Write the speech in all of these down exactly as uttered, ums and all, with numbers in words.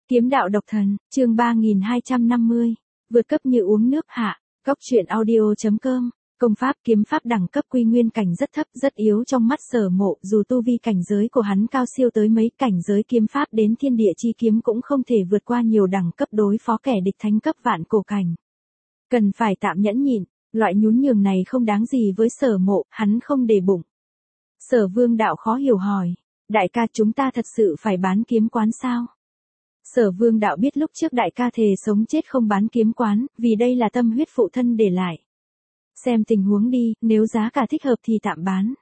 Kiếm đạo độc thần, chương ba nghìn hai trăm năm mươi. Vượt cấp như uống nước hạ. Góc truyện audio chấm com. Công pháp kiếm pháp đẳng cấp quy nguyên cảnh rất thấp, rất yếu trong mắt Sở Mộ, dù tu vi cảnh giới của hắn cao siêu tới mấy, cảnh giới kiếm pháp đến thiên địa chi kiếm cũng không thể vượt qua nhiều đẳng cấp đối phó kẻ địch thánh cấp vạn cổ cảnh. Cần phải tạm nhẫn nhịn, loại nhún nhường này không đáng gì với Sở Mộ, hắn không để bụng. Sở Vương đạo khó hiểu hỏi, đại ca chúng ta thật sự phải bán kiếm quán sao? Sở Vương đạo biết lúc trước đại ca thề sống chết không bán kiếm quán, vì đây là tâm huyết phụ thân để lại. Xem tình huống đi, nếu giá cả thích hợp thì tạm bán.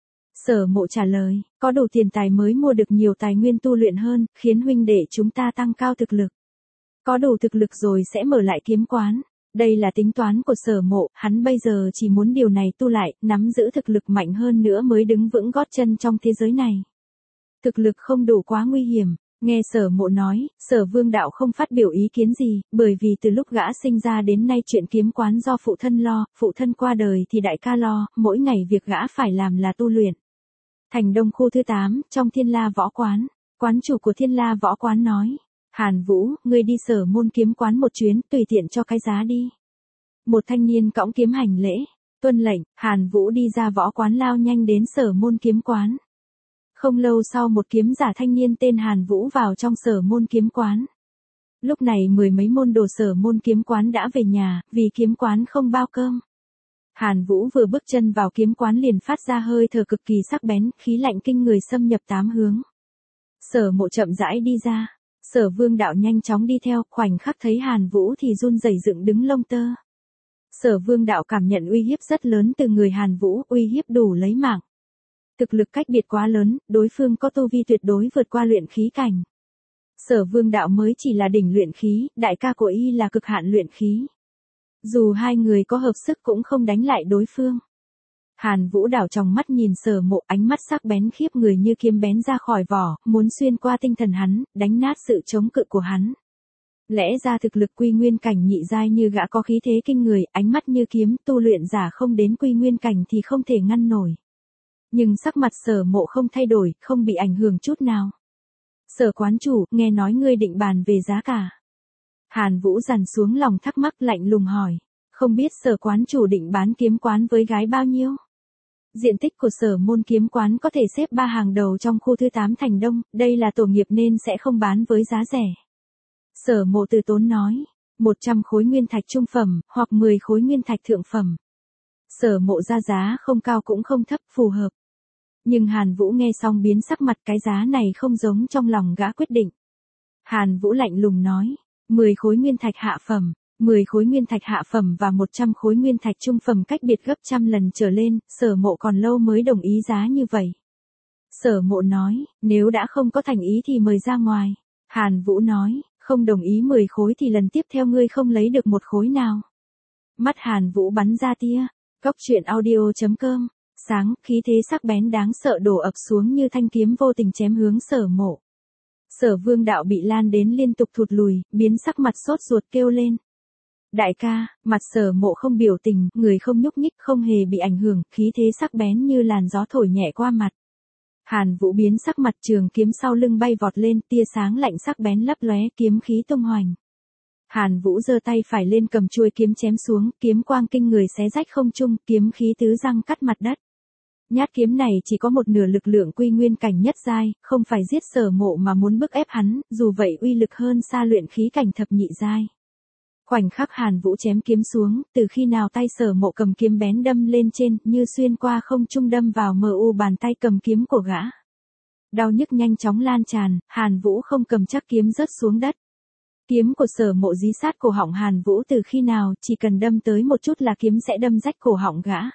Sở Mộ trả lời, có đủ tiền tài mới mua được nhiều tài nguyên tu luyện hơn, khiến huynh đệ chúng ta tăng cao thực lực. Có đủ thực lực rồi sẽ mở lại kiếm quán. Đây là tính toán của Sở Mộ, hắn bây giờ chỉ muốn điều này tu lại, nắm giữ thực lực mạnh hơn nữa mới đứng vững gót chân trong thế giới này. Thực lực không đủ quá nguy hiểm. Nghe Sở Mộ nói, Sở Vương đạo không phát biểu ý kiến gì, bởi vì từ lúc gã sinh ra đến nay chuyện kiếm quán do phụ thân lo, phụ thân qua đời thì đại ca lo, mỗi ngày việc gã phải làm là tu luyện. Thành Đông khu thứ tám, trong Thiên La Võ Quán, quán chủ của Thiên La Võ Quán nói, Hàn Vũ, ngươi đi Sở môn kiếm quán một chuyến, tùy tiện cho cái giá đi. Một thanh niên cõng kiếm hành lễ, tuân lệnh, Hàn Vũ đi ra võ quán lao nhanh đến Sở môn kiếm quán. Không lâu sau một kiếm giả thanh niên tên Hàn Vũ vào trong Sở môn kiếm quán. Lúc này mười mấy môn đồ Sở môn kiếm quán đã về nhà, vì kiếm quán không bao cơm. Hàn Vũ vừa bước chân vào kiếm quán liền phát ra hơi thở cực kỳ sắc bén, khí lạnh kinh người xâm nhập tám hướng. Sở Mộ chậm rãi đi ra, Sở Vương đạo nhanh chóng đi theo, khoảnh khắc thấy Hàn Vũ thì run rẩy dựng đứng lông tơ. Sở Vương đạo cảm nhận uy hiếp rất lớn từ người Hàn Vũ, uy hiếp đủ lấy mạng. Thực lực cách biệt quá lớn, đối phương có tu vi tuyệt đối vượt qua luyện khí cảnh. Sở Vương đạo mới chỉ là đỉnh luyện khí, đại ca của y là cực hạn luyện khí. Dù hai người có hợp sức cũng không đánh lại đối phương. Hàn Vũ đảo trong mắt nhìn Sở Mộ, ánh mắt sắc bén khiếp người như kiếm bén ra khỏi vỏ, muốn xuyên qua tinh thần hắn, đánh nát sự chống cự của hắn. Lẽ ra thực lực quy nguyên cảnh nhị giai như gã có khí thế kinh người, ánh mắt như kiếm, tu luyện giả không đến quy nguyên cảnh thì không thể ngăn nổi. Nhưng sắc mặt Sở Mộ không thay đổi, không bị ảnh hưởng chút nào. Sở quán chủ, nghe nói ngươi định bàn về giá cả. Hàn Vũ dằn xuống lòng thắc mắc lạnh lùng hỏi, không biết Sở quán chủ định bán kiếm quán với gái bao nhiêu? Diện tích của Sở môn kiếm quán có thể xếp ba hàng đầu trong khu thứ tám Thành Đông, đây là tổ nghiệp nên sẽ không bán với giá rẻ. Sở Mộ từ tốn nói, một trăm khối nguyên thạch trung phẩm, hoặc mười khối nguyên thạch thượng phẩm. Sở Mộ ra giá không cao cũng không thấp, phù hợp. Nhưng Hàn Vũ nghe xong biến sắc mặt, cái giá này không giống trong lòng gã quyết định. Hàn Vũ lạnh lùng nói, mười khối nguyên thạch hạ phẩm, mười khối nguyên thạch hạ phẩm và một trăm khối nguyên thạch trung phẩm cách biệt gấp trăm lần trở lên, Sở Mộ còn lâu mới đồng ý giá như vậy. Sở Mộ nói, nếu đã không có thành ý thì mời ra ngoài. Hàn Vũ nói, không đồng ý mười khối thì lần tiếp theo ngươi không lấy được một khối nào. Mắt Hàn Vũ bắn ra tia, góc truyện audio chấm com. Sáng, khí thế sắc bén đáng sợ đổ ập xuống như thanh kiếm vô tình chém hướng Sở Mộ. Sở Vương đạo bị lan đến liên tục thụt lùi, biến sắc mặt sốt ruột kêu lên. Đại ca, mặt Sở Mộ không biểu tình, người không nhúc nhích, không hề bị ảnh hưởng, khí thế sắc bén như làn gió thổi nhẹ qua mặt. Hàn Vũ biến sắc mặt, trường kiếm sau lưng bay vọt lên, tia sáng lạnh sắc bén lấp lóe, kiếm khí tung hoành. Hàn Vũ giơ tay phải lên cầm chuôi kiếm chém xuống, kiếm quang kinh người xé rách không trung, kiếm khí tứ răng cắt mặt đất. Nhát kiếm này chỉ có một nửa lực lượng quy nguyên cảnh nhất giai, không phải giết Sở Mộ mà muốn bức ép hắn, dù vậy uy lực hơn xa luyện khí cảnh thập nhị giai. Khoảnh khắc Hàn Vũ chém kiếm xuống, từ khi nào tay Sở Mộ cầm kiếm bén đâm lên trên, như xuyên qua không trung đâm vào mờ u bàn tay cầm kiếm của gã. Đau nhức nhanh chóng lan tràn, Hàn Vũ không cầm chắc kiếm rớt xuống đất. Kiếm của Sở Mộ dí sát cổ họng Hàn Vũ từ khi nào, chỉ cần đâm tới một chút là kiếm sẽ đâm rách cổ họng gã.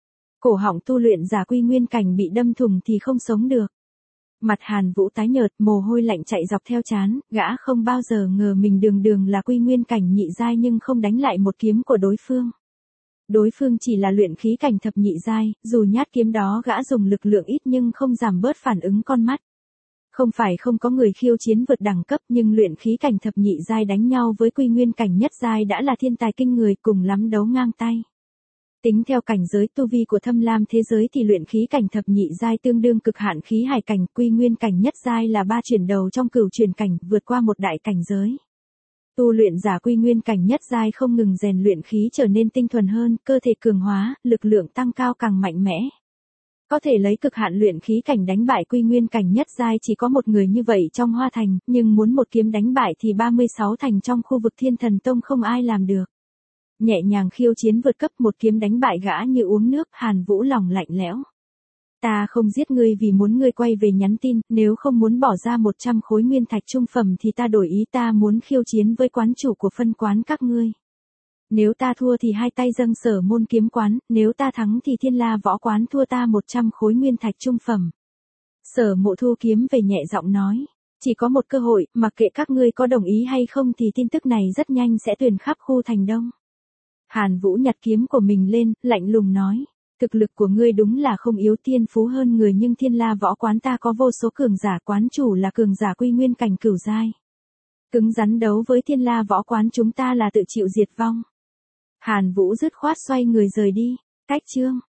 Cổ họng tu luyện giả quy nguyên cảnh bị đâm thủng thì không sống được. Mặt Hàn Vũ tái nhợt, mồ hôi lạnh chạy dọc theo trán, gã không bao giờ ngờ mình đường đường là quy nguyên cảnh nhị giai nhưng không đánh lại một kiếm của đối phương. Đối phương chỉ là luyện khí cảnh thập nhị giai, dù nhát kiếm đó gã dùng lực lượng ít nhưng không giảm bớt phản ứng con mắt. Không phải không có người khiêu chiến vượt đẳng cấp nhưng luyện khí cảnh thập nhị giai đánh nhau với quy nguyên cảnh nhất giai đã là thiên tài kinh người, cùng lắm đấu ngang tay. Tính theo cảnh giới tu vi của Thâm Lam thế giới thì luyện khí cảnh thập nhị giai tương đương cực hạn khí hải cảnh, quy nguyên cảnh nhất giai là ba chuyển đầu trong cửu chuyển cảnh, vượt qua một đại cảnh giới. Tu luyện giả quy nguyên cảnh nhất giai không ngừng rèn luyện khí trở nên tinh thuần hơn, cơ thể cường hóa, lực lượng tăng cao càng mạnh mẽ. Có thể lấy cực hạn luyện khí cảnh đánh bại quy nguyên cảnh nhất giai chỉ có một người như vậy trong Hoa Thành, nhưng muốn một kiếm đánh bại thì ba mươi sáu thành trong khu vực Thiên Thần Tông không ai làm được. Nhẹ nhàng khiêu chiến vượt cấp, một kiếm đánh bại gã như uống nước, Hàn Vũ lòng lạnh lẽo. Ta không giết ngươi vì muốn ngươi quay về nhắn tin, nếu không muốn bỏ ra một trăm khối nguyên thạch trung phẩm thì ta đổi ý, ta muốn khiêu chiến với quán chủ của phân quán các ngươi. Nếu ta thua thì hai tay dâng Sở Môn kiếm quán, nếu ta thắng thì Thiên La võ quán thua ta một trăm khối nguyên thạch trung phẩm. Sở Mộ thu kiếm về nhẹ giọng nói, chỉ có một cơ hội, mặc kệ các ngươi có đồng ý hay không thì tin tức này rất nhanh sẽ truyền khắp khu thành Đông. Hàn Vũ nhặt kiếm của mình lên, lạnh lùng nói, thực lực của ngươi đúng là không yếu, thiên phú hơn người, nhưng Thiên La võ quán ta có vô số cường giả, quán chủ là cường giả quy nguyên cảnh cửu giai. Cứng rắn đấu với Thiên La võ quán chúng ta là tự chịu diệt vong. Hàn Vũ dứt khoát xoay người rời đi. Cách chương